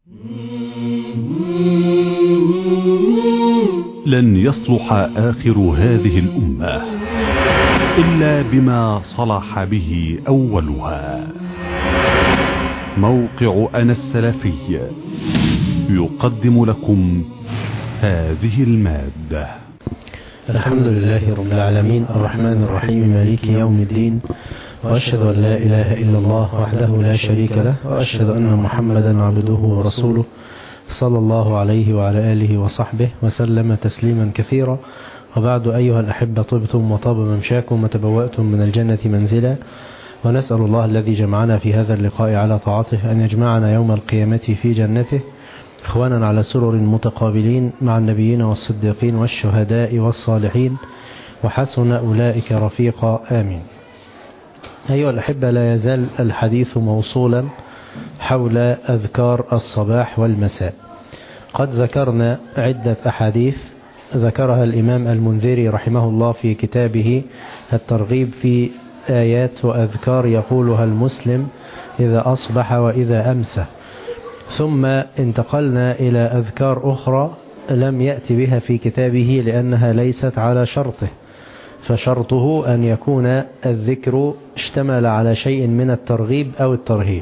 لن يصلح آخر هذه الأمة إلا بما صلح به أولها. موقع أنا السلفي يقدم لكم هذه المادة. الحمد لله رب العالمين الرحمن الرحيم مالك يوم الدين، وأشهد أن لا إله إلا الله وحده لا شريك له، وأشهد أن محمدا عبده ورسوله صلى الله عليه وعلى آله وصحبه وسلم تسليما كثيرا. وبعد، أيها الأحبة، طبتم وطاب ممشاكم وتبوأتم من الجنة منزلا، ونسأل الله الذي جمعنا في هذا اللقاء على طاعته أن يجمعنا يوم القيامة في جنته إخوانا على سرر متقابلين مع النبيين والصديقين والشهداء والصالحين، وحسن أولئك رفيقا، آمين. أيها الأحبة، لا يزال الحديث موصولا حول أذكار الصباح والمساء. قد ذكرنا عدة أحاديث ذكرها الإمام المنذري رحمه الله في كتابه الترغيب في آيات وأذكار يقولها المسلم إذا أصبح وإذا أمسى، ثم انتقلنا إلى أذكار أخرى لم يأتي بها في كتابه لأنها ليست على شرطه، فشرطه أن يكون الذكر اشتمل على شيء من الترغيب أو الترهيب.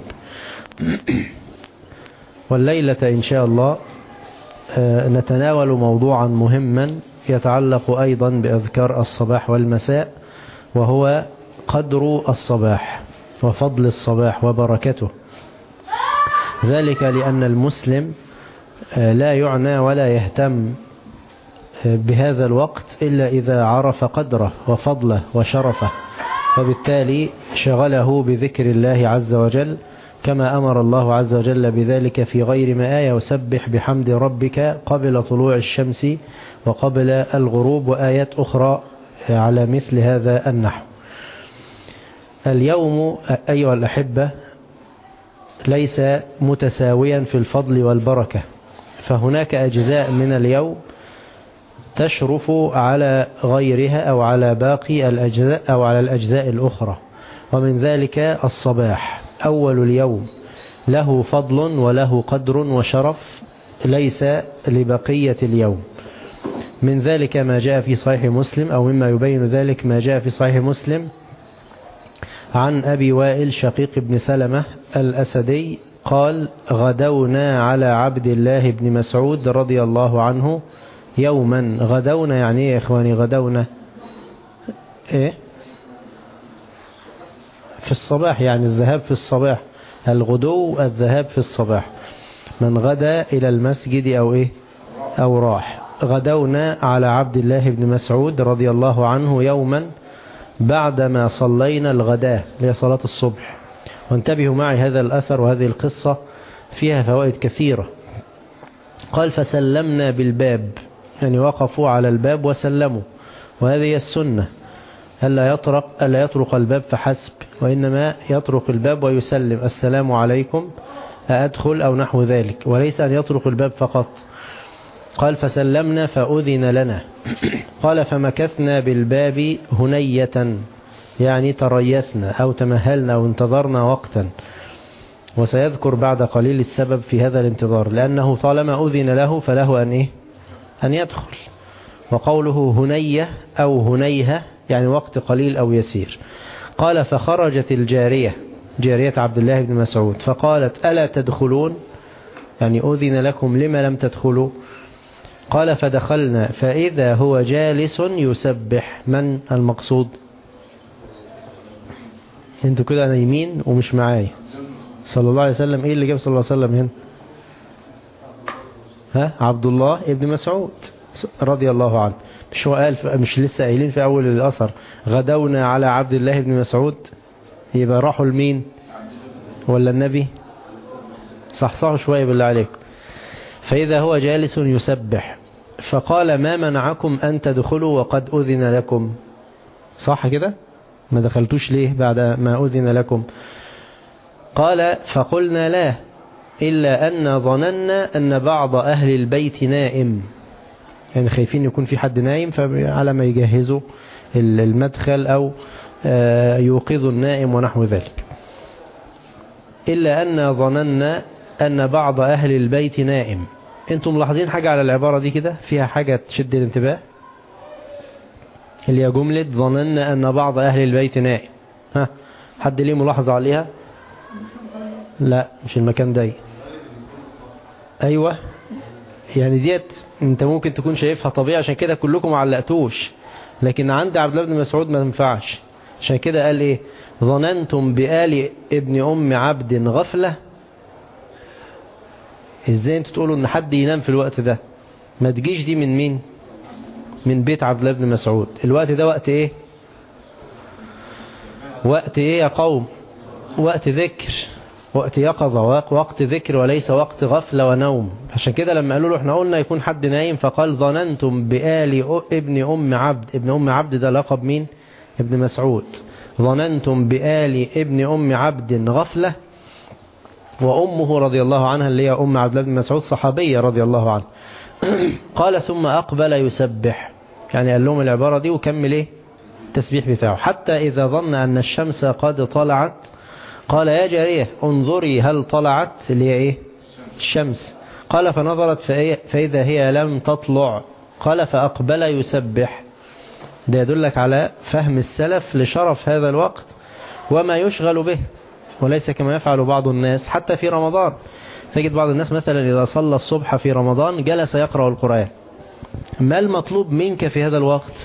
والليلة إن شاء الله نتناول موضوعا مهما يتعلق أيضا بأذكار الصباح والمساء، وهو قدر الصباح وفضل الصباح وبركته. ذلك لأن المسلم لا يعنى ولا يهتم بهذا الوقت إلا إذا عرف قدره وفضله وشرفه، وبالتالي شغله بذكر الله عز وجل كما أمر الله عز وجل بذلك في غير ما آية: وسبح بحمد ربك قبل طلوع الشمس وقبل الغروب، وآيات أخرى على مثل هذا النحو. اليوم أيها الأحبة ليس متساويا في الفضل والبركة، فهناك أجزاء من اليوم تشرف على غيرها أو على باقي الأجزاء أو على الأجزاء الأخرى. ومن ذلك الصباح أول اليوم له فضل وله قدر وشرف ليس لبقية اليوم. من ذلك ما جاء في صحيح مسلم، أو مما يبين ذلك ما جاء في صحيح مسلم عن أبي وائل شقيق بن سلمة الأسدي قال: غدونا على عبد الله بن مسعود رضي الله عنه يوما. غدونا يعني ايه يا إخواني؟ غدونا ايه؟ في الصباح، يعني الذهاب في الصباح، الغدو الذهاب في الصباح، من غدا إلى المسجد أو ايه أو راح. غدونا على عبد الله بن مسعود رضي الله عنه يوما بعدما صلينا الغداء لصلاة الصبح. وانتبهوا معي، هذا الأثر وهذه القصة فيها فوائد كثيرة. قال: فسلمنا بالباب، يعني وقفوا على الباب وسلموا، وهذه السنة، ألا يطرق الباب فحسب، وإنما يطرق الباب ويسلم: السلام عليكم أأدخل أو نحو ذلك، وليس أن يطرق الباب فقط. قال: فسلمنا فأذن لنا. قال: فمكثنا بالباب هنية، يعني تريثنا أو تمهلنا أو انتظرنا وقتا، وسيذكر بعد قليل السبب في هذا الانتظار، لأنه طالما أذن له فله أن يدخل. وقوله هنية أو هنيها يعني وقت قليل أو يسير. قال: فخرجت الجارية، جارية عبد الله بن مسعود، فقالت: ألا تدخلون؟ يعني أذن لكم، لما لم تدخلوا؟ قال: فدخلنا فإذا هو جالس يسبح. من المقصود؟ انتوا كده نايمين ومش معايا. صلى الله عليه وسلم. ايه اللي جاب صلى الله عليه وسلم هنا؟ عبد الله ابن مسعود رضي الله عنه. مش هو قال، مش لسه قايلين في أول الأثر غدونا على عبد الله بن مسعود؟ يبقى راحوا لمين؟ ولا النبي؟ صحصحوا شوية بالله عليكم. فإذا هو جالس يسبح، فقال: ما منعكم أن تدخلوا وقد أذن لكم؟ صح كده؟ ما دخلتوش ليه بعد ما أذن لكم؟ قال: فقلنا لا، إلا أن ظننا أن بعض أهل البيت نائم، يعني خايفين يكون في حد نايم، فعلى ما يجهزوا المدخل أو يوقظوا النائم ونحو ذلك. إلا أن ظننا أن بعض أهل البيت نائم. أنتم ملاحظين حاجة على العبارة دي كده فيها حاجة تشد الانتباه، اللي هي جملة ظننا أن بعض أهل البيت نائم. ها، حد ليه ملاحظة عليها؟ لا مش المكان ده. أيوة، يعني ديت أنت ممكن تكون شايفها طبيعي عشان كده كلكم علقتوش، لكن عند عبد الله بن مسعود ما ينفعش. عشان كده قال إيه؟ ظننتم بآل ابن أم عبد غفلة. إزاي أنتوا تقولوا أن حد ينام في الوقت ده؟ ما تجيش دي من مين؟ من بيت عبد الله بن مسعود. الوقت ده وقت إيه؟ وقت إيه يا قوم؟ وقت ذكر، وقت يقظة، وقت ذكر وليس وقت غفلة ونوم. عشان كده لما قالوا له احنا قلنا يكون حد نايم، فقال ظننتم بآل ابن أم عبد. ابن أم عبد ده لقب مين؟ ابن مسعود. ظننتم بآل ابن أم عبد غفلة. وأمه رضي الله عنها اللي هي أم عبد الله بن مسعود صحابية رضي الله عنها. قال ثم أقبل يسبح، يعني قال لهم العبارة دي وكمل ايه التسبيح بتاعه. حتى إذا ظن أن الشمس قد طلعت قال يا جارية انظري هل طلعت، اللي هي ايه؟ الشمس. قال فنظرت فإذا هي لم تطلع. قال فأقبل يسبح. ده يدلك على فهم السلف لشرف هذا الوقت وما يشغل به، وليس كما يفعل بعض الناس حتى في رمضان. تجد بعض الناس مثلا إذا صلى الصبح في رمضان جلس يقرأ القرآن. ما المطلوب منك في هذا الوقت؟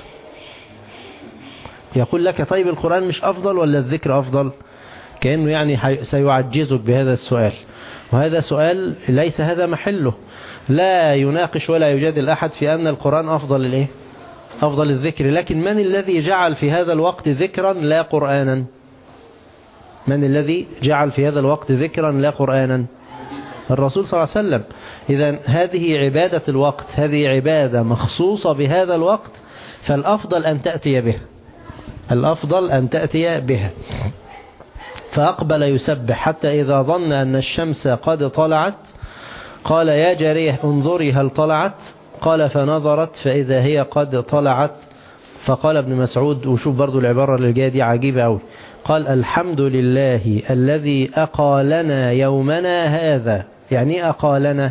يقول لك طيب القرآن مش أفضل ولا الذكر أفضل؟ كأنه يعني سيعجزك بهذا السؤال، وهذا سؤال ليس هذا محله. لا يناقش ولا يجادل أحد في أن القرآن أفضل الإيه؟ أفضل الذكر. لكن من الذي جعل في هذا الوقت ذكرا لا قرآنا؟ من الذي جعل في هذا الوقت ذكرا لا قرآنا؟ الرسول صلى الله عليه وسلم. إذن هذه عبادة الوقت، هذه عبادة مخصوصة بهذا الوقت، فالأفضل أن تأتي به، الأفضل أن تأتي بها. فأقبل يسبح حتى إذا ظن أن الشمس قد طلعت قال يا جارية انظري هل طلعت. قال فنظرت فإذا هي قد طلعت. فقال ابن مسعود، وشوف برضو العبارة اللي جاية دي عجيبة أوي، قال الحمد لله الذي أقالنا يومنا هذا. يعني إيه أقالنا؟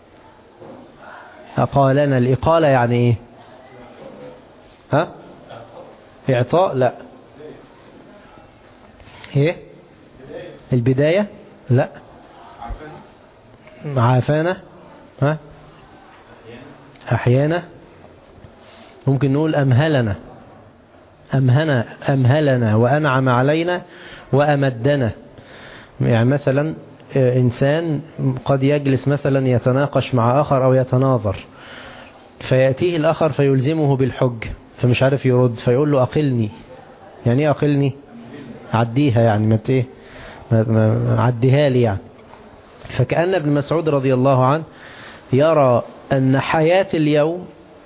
أقالنا، الإقالة يعني إيه؟ ها؟ إعطاء؟ لا. إيه؟ البداية؟ لا. عافانا؟ ها؟ أحيانا؟ ممكن نقول أمهلنا، أمهلنا وأنعم علينا وأمدنا. يعني مثلا إنسان قد يجلس مثلا يتناقش مع آخر أو يتناظر، فيأتيه الآخر فيلزمه بالحج فمش عارف يرد، فيقول له أقلني. يعني إيه أقلني؟ عديها، يعني ما عديها لي يعني. فكأن ابن مسعود رضي الله عنه يرى أن حياة اليوم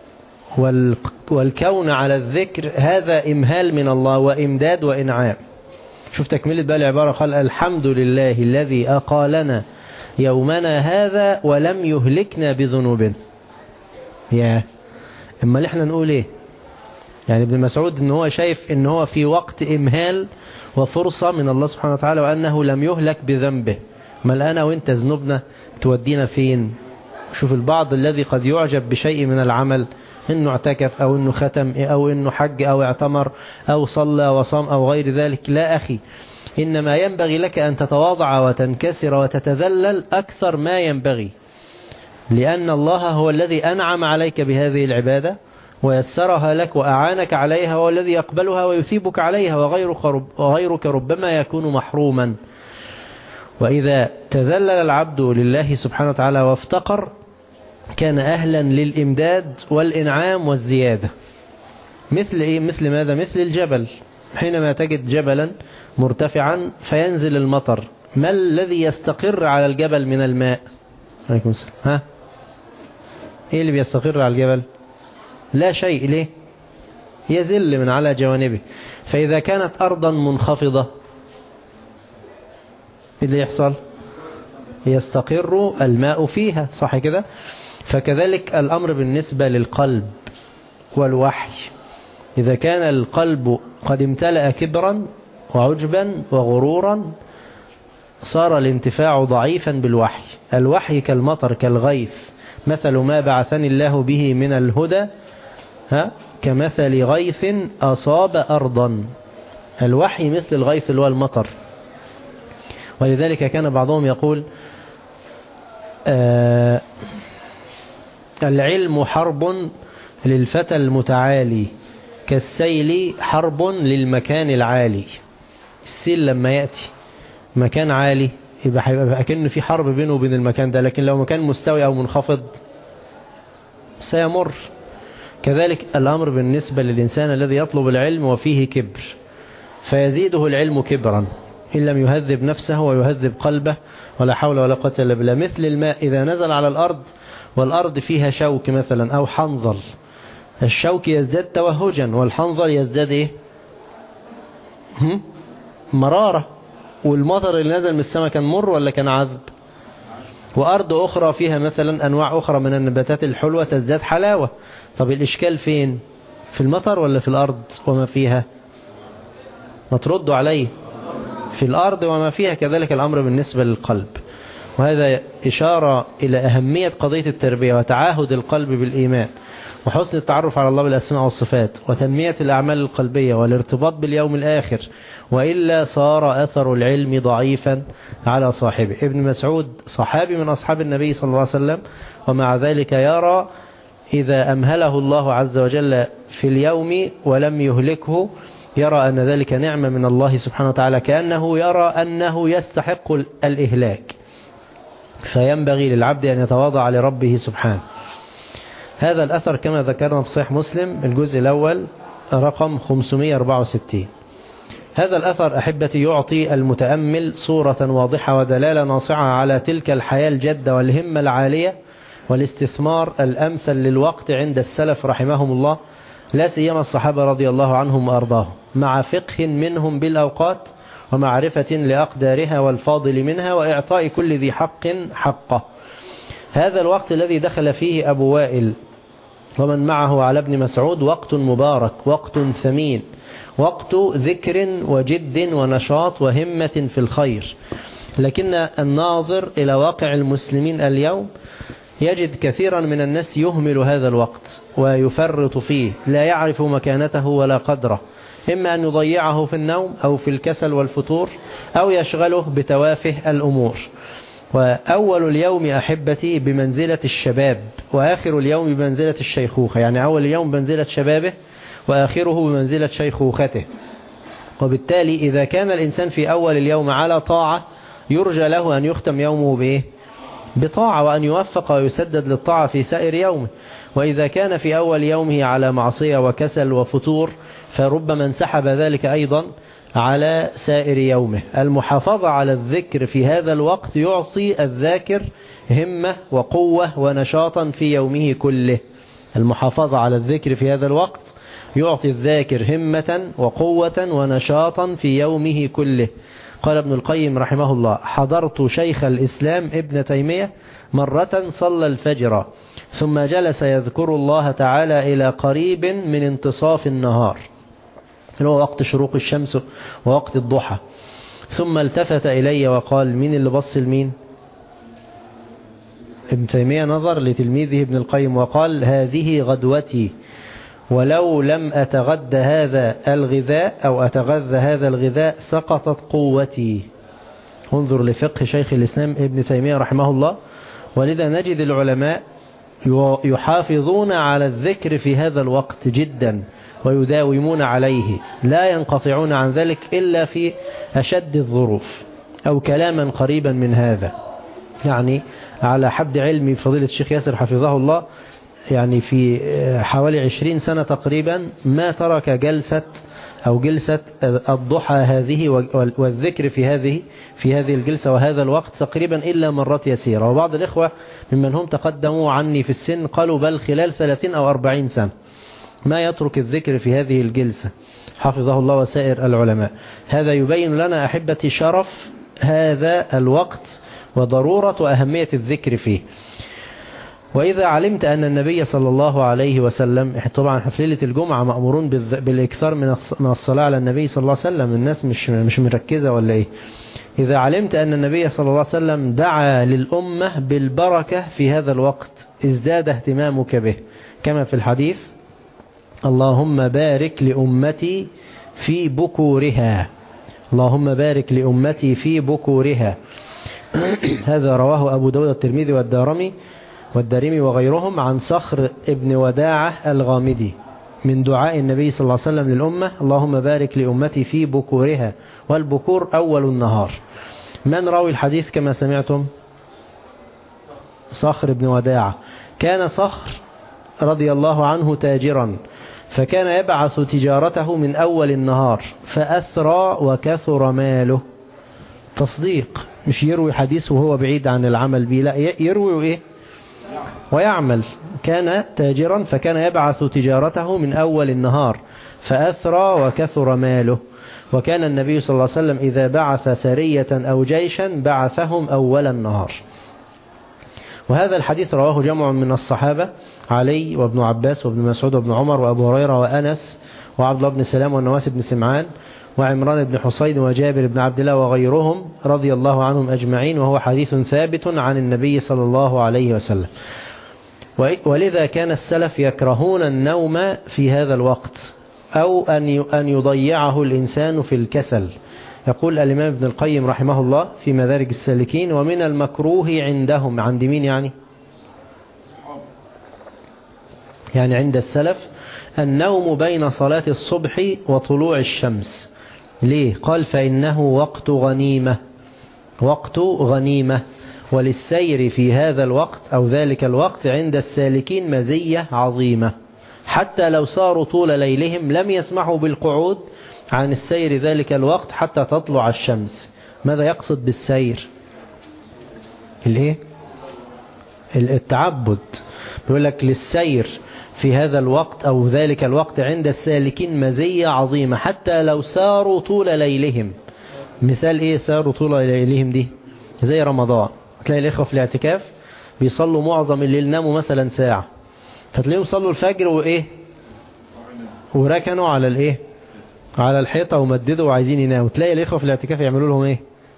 والكون على الذكر هذا إمهال من الله وإمداد وإنعام. شوف تكملة بقى العبارة، قال الحمد لله الذي أقالنا يومنا هذا ولم يهلكنا بذنوبنا. يا إما احنا نقول إيه؟ يعني ابن مسعود إن هو شايف إن هو في وقت إمهال وفرصة من الله سبحانه وتعالى وأنه لم يهلك بذنبه. ما الآن وإنت ذنوبنا تودينا فين؟ شوف البعض الذي قد يعجب بشيء من العمل، إنه اعتكف أو إنه ختم أو إنه حج أو اعتمر أو صلى وصام أو غير ذلك. لا أخي، إنما ينبغي لك أن تتواضع وتنكسر وتتذلل أكثر ما ينبغي، لأن الله هو الذي أنعم عليك بهذه العبادة ويسرها لك وأعانك عليها، هو الذي يقبلها ويثيبك عليها، وغيرك ربما يكون محروما. وإذا تذلل العبد لله سبحانه وتعالى وافتقر كان أهلا للإمداد والإنعام والزيادة. مثل إيه؟ مثل ماذا؟ مثل الجبل، حينما تجد جبلا مرتفعا فينزل المطر، ما الذي يستقر على الجبل من الماء؟ عليكم السلام. ها؟ إيه اللي بيستقر على الجبل؟ لا شيء. ليه؟ يزل من على جوانبه. فإذا كانت أرضا منخفضة إيه اللي يحصل؟ يستقر الماء فيها، صح كده؟ فكذلك الأمر بالنسبة للقلب والوحي. إذا كان القلب قد امتلأ كبرا وعجبا وغرورا صار الانتفاع ضعيفا بالوحي. الوحي كالمطر كالغيث، مثل ما بعثني الله به من الهدى كمثل غيث أصاب أرضا. الوحي مثل الغيث اللي هو المطر. ولذلك كان بعضهم يقول العلم حرب للفتى المتعالي كالسيل حرب للمكان العالي. السيل لما يأتي مكان عالي يبقى أكن في حرب بينه وبين المكان ده، لكن لو مكان مستوي أو منخفض سيمر. كذلك الأمر بالنسبة للإنسان الذي يطلب العلم وفيه كبر، فيزيده العلم كبرا إن لم يهذب نفسه ويهذب قلبه، ولا حول ولا قوة إلا بالله. مثل الماء إذا نزل على الأرض والأرض فيها شوك مثلا أو حنظل، الشوك يزداد توهجا والحنظل يزداد إيه؟ مرارة. والمطر اللي نزل من السماء كان مر ولا كان عذب؟ وأرض أخرى فيها مثلا أنواع أخرى من النباتات الحلوة تزداد حلاوة. طب الإشكال فين؟ في المطر ولا في الأرض وما فيها؟ ما تردوا عليه. في الأرض وما فيها. كذلك الأمر بالنسبة للقلب. وهذا إشارة إلى أهمية قضية التربية وتعاهد القلب بالإيمان وحسن التعرف على الله بالأسماء والصفات وتنمية الأعمال القلبية والارتباط باليوم الآخر، وإلا صار أثر العلم ضعيفا على صاحبه. ابن مسعود صحابي من أصحاب النبي صلى الله عليه وسلم، ومع ذلك يرى إذا أمهله الله عز وجل في اليوم ولم يهلكه يرى أن ذلك نعمة من الله سبحانه وتعالى، كأنه يرى أنه يستحق الإهلاك، فينبغي للعبد أن يتواضع لربه سبحانه. هذا الأثر كما ذكرنا في صحيح مسلم الجزء الأول رقم 564. هذا الأثر أحبتي يعطي المتأمل صورة واضحة ودلالة ناصعة على تلك الحياة الجادة والهمة العالية والاستثمار الأمثل للوقت عند السلف رحمهم الله، لا سيما الصحابة رضي الله عنهم وأرضاهم، مع فقه منهم بالأوقات ومعرفة لأقدارها والفاضل منها وإعطاء كل ذي حق حقه. هذا الوقت الذي دخل فيه أبو وائل ومن معه على ابن مسعود وقت مبارك، وقت ثمين، وقت ذكر وجد ونشاط وهمة في الخير. لكن الناظر إلى واقع المسلمين اليوم يجد كثيرا من الناس يهمل هذا الوقت ويفرط فيه، لا يعرف مكانته ولا قدره، إما أن يضيعه في النوم أو في الكسل والفتور أو يشغله بتوافه الأمور. وأول اليوم أحبتي بمنزلة الشباب وآخر اليوم بمنزلة الشيخوخة، يعني أول اليوم بمنزلة شبابه وآخره بمنزلة شيخوخته. وبالتالي إذا كان الإنسان في أول اليوم على طاعة يرجى له أن يختم يومه بإيه؟ بطاعة، وأن يوفق ويسدد للطاعة في سائر يومه. وإذا كان في أول يومه على معصية وكسل وفتور فربما انسحب ذلك أيضا على سائر يومه. المحافظة على الذكر في هذا الوقت يعطي الذاكر همة وقوة ونشاطا في يومه كله. المحافظة على الذكر في هذا الوقت يعطي الذاكر همة وقوة ونشاطا في يومه كله. قال ابن القيم رحمه الله: حضرت شيخ الإسلام ابن تيمية مرة صلى الفجر ثم جلس يذكر الله تعالى إلى قريب من انتصاف النهار، اللي هو وقت شروق الشمس ووقت الضحى، ثم التفت إلي وقال: مين اللي بص لمين؟ ابن تيمية نظر لتلميذه ابن القيم وقال: هذه غدوتي، ولو لم أتغذى هذا الغذاء أو أتغذى هذا الغذاء سقطت قوتي. انظر لفقه شيخ الإسلام ابن تيمية رحمه الله. ولذا نجد العلماء يحافظون على الذكر في هذا الوقت جدا ويداومون عليه، لا ينقطعون عن ذلك إلا في أشد الظروف أو كلاما قريبا من هذا. يعني على حد علمي فضيلة الشيخ ياسر حفظه الله، يعني في حوالي 20 سنة تقريبا ما ترك جلسة الضحى هذه والذكر في هذه الجلسة وهذا الوقت تقريبا إلا مرات يسيرة. وبعض الإخوة ممن هم تقدموا عني في السن قالوا بل خلال 30 أو 40 سنة ما يترك الذكر في هذه الجلسة، حفظه الله وسائر العلماء. هذا يبين لنا أحبتي شرف هذا الوقت وضرورة وأهمية الذكر فيه. وإذا علمت أن النبي صلى الله عليه وسلم، طبعا في ليلة الجمعة مأمورون بالإكثار من الصلاة على النبي صلى الله عليه وسلم، الناس مش مركزة ولا إيه؟ إذا علمت أن النبي صلى الله عليه وسلم دعا للأمة بالبركة في هذا الوقت ازداد اهتمامك به، كما في الحديث: اللهم بارك لأمتي في بكورها، اللهم بارك لأمتي في بكورها. هذا رواه أبو داود الترمذي والدارمي وغيرهم عن صخر ابن وداعة الغامدي من دعاء النبي صلى الله عليه وسلم للأمة: اللهم بارك لأمتي في بكورها، والبكور أول النهار. من راوي الحديث كما سمعتم؟ صخر ابن وداعة. كان صخر رضي الله عنه تاجرا، فكان يبعث تجارته من أول النهار، فأثرى وكثر ماله. تصديق، مش يروي حديث وهو بعيد عن العمل به، لا، يروي إيه ويعمل. كان تاجرا فكان يبعث تجارته من أول النهار، فأثرى وكثر ماله. وكان النبي صلى الله عليه وسلم إذا بعث سرية أو جيشا بعثهم أول النهار. وهذا الحديث رواه جمع من الصحابة: علي وابن عباس وابن مسعود وابن عمر وأبو هريرة وأنس وعبد الله بن سلام والنواس بن سمعان وعمران بن حسين وجابر بن عبد الله وغيرهم رضي الله عنهم أجمعين، وهو حديث ثابت عن النبي صلى الله عليه وسلم. ولذا كان السلف يكرهون النوم في هذا الوقت، أو أن يضيعه الإنسان في الكسل. يقول الإمام ابن القيم رحمه الله في مدارج السالكين: ومن المكروه عندهم، عند مين يعني عند السلف، النوم بين صلاة الصبح وطلوع الشمس. ليه؟ قال: فإنه وقت غنيمة، وللسير في هذا الوقت أو ذلك الوقت عند السالكين مزية عظيمة، حتى لو ساروا طول ليلهم لم يسمحوا بالقعود عن السير ذلك الوقت حتى تطلع الشمس. ماذا يقصد بالسير؟ التعبد. بيقول لك: للسير في هذا الوقت أو ذلك الوقت عند السالكين مزية عظيمة، حتى لو ساروا طول ليلهم. مثال إيه ساروا طول ليلهم دي؟ زي رمضان، تلاقي الإخوة في الاعتكاف بيصلوا معظم الليل، ناموا مثلا ساعة، فتلاقيهم صلوا الفجر وركنوا على الحيطة ومددوا وعايزين يناموا. تلاقي الإخوة في الاعتكاف يعملوا لهم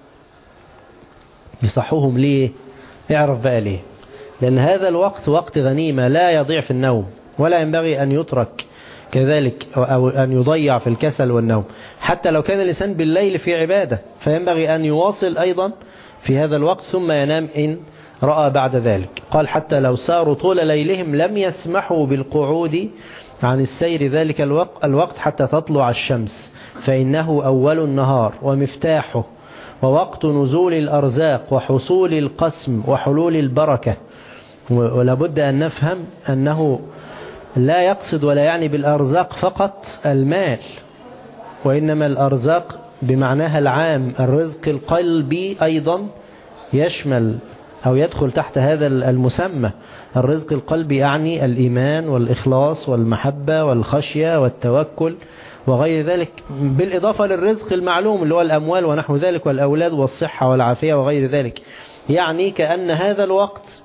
يصحوهم. ليه؟ اعرف بقى ليه. لأن هذا الوقت وقت غنيمة لا يضيع في النوم، ولا ينبغي أن يترك كذلك أو أن يضيع في الكسل والنوم، حتى لو كان الإنسان بالليل في عبادة، فينبغي أن يواصل أيضا في هذا الوقت ثم ينام إن رأى بعد ذلك. قال: حتى لو ساروا طول ليلهم لم يسمحوا بالقعود عن السير ذلك الوقت حتى تطلع الشمس، فإنه أول النهار ومفتاحه، ووقت نزول الأرزاق وحصول القسم وحلول البركة. ولابد أن نفهم أنه لا يقصد ولا يعني بالأرزاق فقط المال، وإنما الأرزاق بمعناها العام. الرزق القلبي أيضا يشمل أو يدخل تحت هذا المسمى. الرزق القلبي يعني الإيمان والإخلاص والمحبة والخشية والتوكل وغير ذلك، بالإضافة للرزق المعلوم اللي هو الأموال ونحو ذلك والأولاد والصحة والعافية وغير ذلك. يعني كأن هذا الوقت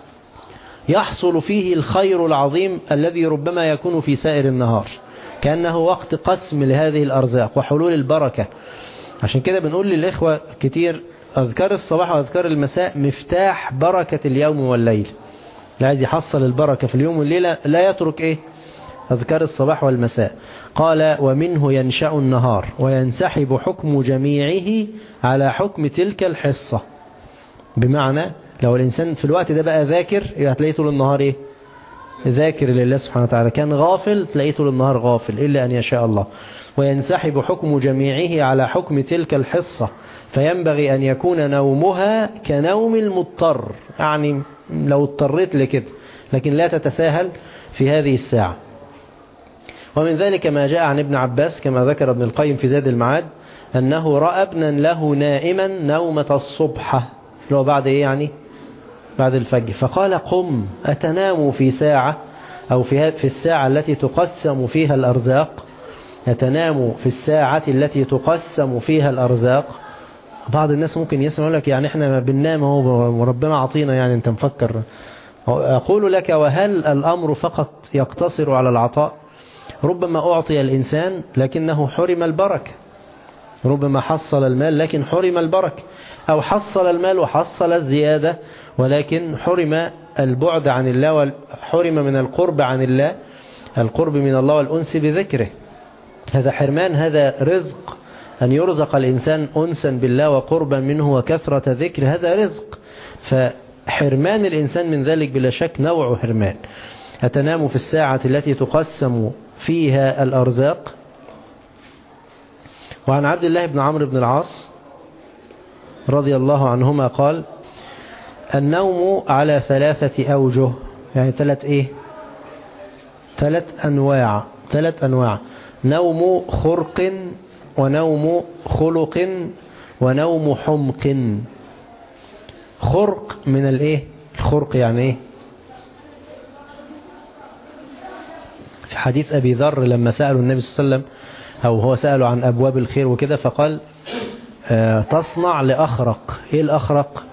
يحصل فيه الخير العظيم الذي ربما يكون في سائر النهار، كأنه وقت قسم لهذه الأرزاق وحلول البركة. عشان كده بنقول للإخوة كتير: أذكار الصباح وأذكار المساء مفتاح بركة اليوم والليل. لا عايز يحصل البركة في اليوم والليلة لا يترك أذكار الصباح والمساء. قال: ومنه ينشأ النهار وينسحب حكم جميعه على حكم تلك الحصة. بمعنى لو الإنسان في الوقت ده بقى ذاكر، هتلاقيه طول النهار ذاكر لله سبحانه وتعالى. كان غافل تلاقيه طول النهار غافل إلا أن يشاء الله. وينسحب حكم جميعه على حكم تلك الحصة، فينبغي أن يكون نومها كنوم المضطر، يعني لو اضطريت لكده، لكن لا تتساهل في هذه الساعة. ومن ذلك ما جاء عن ابن عباس كما ذكر ابن القيم في زاد المعاد أنه رأى ابنا له نائما نومة الصبح، اللي هو بعد بعد الفجر، فقال: قم أتنام في ساعة أو في الساعة التي تقسم فيها الأرزاق؟ أتنام في الساعة التي تقسم فيها الأرزاق؟ بعض الناس ممكن يسمع لك: يعني احنا ما بننام وربنا عطينا، يعني انت مفكر. أقول لك: وهل الأمر فقط يقتصر على العطاء؟ ربما أعطي الإنسان لكنه حرم البركة. ربما حصل المال لكن حرم البركة، أو حصل المال وحصل الزيادة ولكن حرم البعد عن الله وحرم من القرب عن الله، القرب من الله والأنس بذكره. هذا حرمان، هذا رزق، أن يرزق الإنسان أنسا بالله وقربا منه وكثرة ذكر، هذا رزق. فحرمان الإنسان من ذلك بلا شك نوع حرمان. أتنام في الساعة التي تقسم فيها الأرزاق. وعن عبد الله بن عمرو بن العاص رضي الله عنهما قال: النوم على 3 أوجه، يعني 3 أنواع: نوم خرق، ونوم خلق، ونوم حمق. خرق من الخرق يعني ايه؟ في حديث أبي ذر لما سألوا النبي صلى الله عليه وسلم، أو هو سأله عن أبواب الخير وكده، فقال تصنع لأخرق. إيه الأخرق؟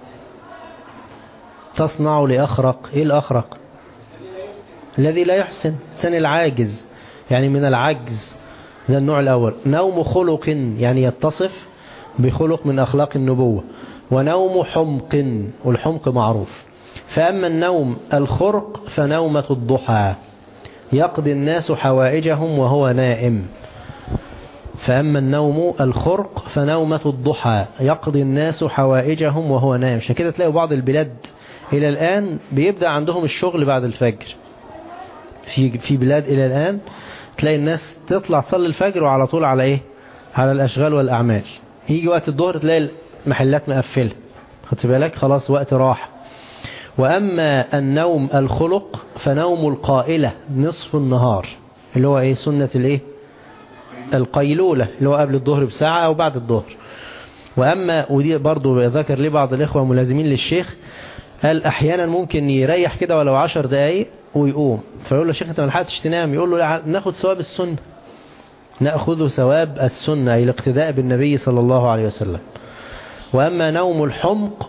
تصنع لأخرق. إيه الأخرق؟ الذي لا يحسن، سن العاجز، يعني من العجز، ده النوع الأول. نوم خلق يعني يتصف بخلق من أخلاق النبوة. ونوم حمق، والحمق معروف. فأما النوم الخرق فنومة الضحى، يقضي الناس حوائجهم وهو نائم. فأما النوم الخرق فنومة الضحى، يقضي الناس حوائجهم وهو نائم. عشان كده تلاقوا بعض البلاد إلى الآن بيبدأ عندهم الشغل بعد الفجر. في بلاد إلى الآن تلاقي الناس تطلع تصلي الفجر وعلى طول على إيه؟ على الأشغال والأعمال. يجي وقت الظهر تلاقي المحلات مقفلة، خدت بالك؟ خلاص وقت راح. وأما النوم الخلق فنوم القائلة نصف النهار، اللي هو إيه؟ سنة القيلولة، اللي هو قبل الظهر بساعة أو بعد الظهر. وأما، ودي برضو ذكر لي بعض الإخوة ملازمين للشيخ، قال أحيانا ممكن يريح كده ولو 10 دقايق ويقوم، فيقول له: شيخ أنت ما لحقتش تنام؟ يقول له: ناخد ثواب السنة، نأخذ ثواب السنة، أي الاقتداء بالنبي صلى الله عليه وسلم. وأما نوم الحمق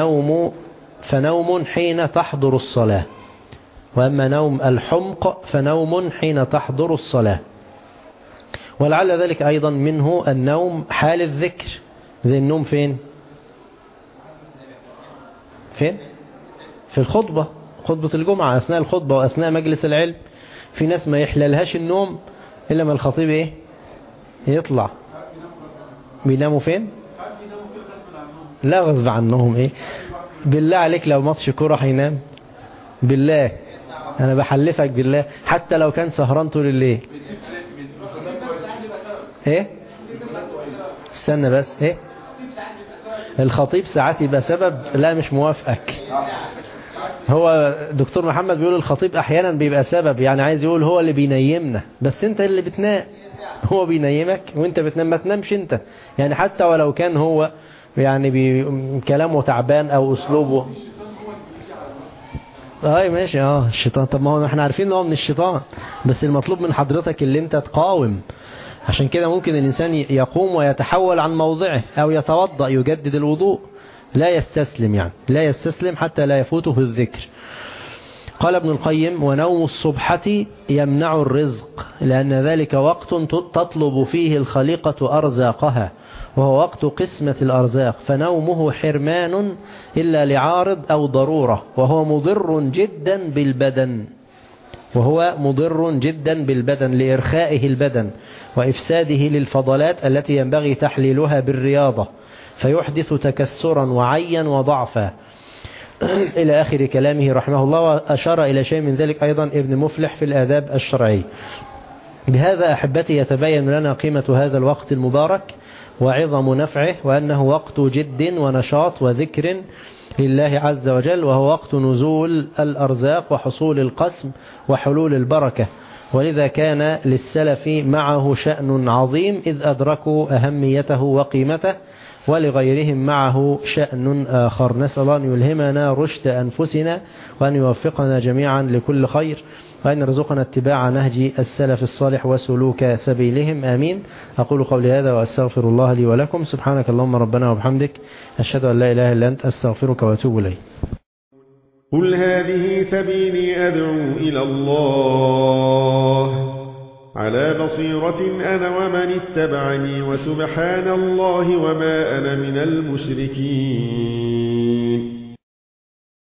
فنوم حين تحضر الصلاة. وأما نوم الحمق فنوم حين تحضر الصلاة. ولعل ذلك أيضا منه النوم حال الذكر، زي النوم فين؟ في الخطبة، خطبة الجمعة، أثناء الخطبة وأثناء مجلس العلم. في ناس ما يحللهاش النوم إلا ما الخطيب يطلع. بيناموا فين؟ لا غصب عنهم. بالله عليك لو ماتش كورة هينام؟ بالله أنا بحلفك بالله، حتى لو كان سهران طول الليل. استنى بس. الخطيب ساعات يبقى سبب. لا مش موافقك. هو دكتور محمد بيقول الخطيب احيانا بيبقى سبب، يعني عايز يقول هو اللي بينيمنا، بس انت اللي بتنام. هو بينيمك وانت بتنام، ما تنامش انت، يعني حتى ولو كان هو يعني كلامه تعبان او اسلوبه. ماشي. الشيطان. طب ما هو احنا عارفين ان هو من الشيطان، بس المطلوب من حضرتك اللي انت تقاوم. عشان كده ممكن الإنسان يقوم ويتحول عن موضعه أو يتوضأ يجدد الوضوء، لا يستسلم، يعني لا يستسلم حتى لا يفوته الذكر. قال ابن القيم: ونوم الصبحة يمنع الرزق، لأن ذلك وقت تطلب فيه الخليقة أرزاقها، وهو وقت قسمة الأرزاق، فنومه حرمان إلا لعارض أو ضرورة، وهو مضر جدا بالبدن لإرخائه البدن وإفساده للفضلات التي ينبغي تحليلها بالرياضة، فيحدث تكسرا وعيا وضعفا، إلى آخر كلامه رحمه الله. وأشار إلى شيء من ذلك أيضا ابن مفلح في الآداب الشرعي. بهذا أحبتي يتبين لنا قيمة هذا الوقت المبارك وعظم نفعه، وأنه وقت جد ونشاط وذكر لله عز وجل، وهو وقت نزول الأرزاق وحصول القسم وحلول البركة. ولذا كان للسلف معه شأن عظيم إذ أدركوا أهميته وقيمته، ولغيرهم معه شأن آخر. نسأل الله أن يلهمنا رشد أنفسنا، وأن يوفقنا جميعا لكل خير، وأن يرزقنا اتباع نهج السلف الصالح وسلوك سبيلهم. آمين. أقول قولي هذا وأستغفر الله لي ولكم. سبحانك اللهم ربنا وبحمدك، أشهد أن لا إله إلا أنت، أستغفرك وأتوب إليك. قل هذه سبيلي أدعو إلى الله على بصيرة أنا ومن اتبعني وسبحان الله وما أنا من المشركين.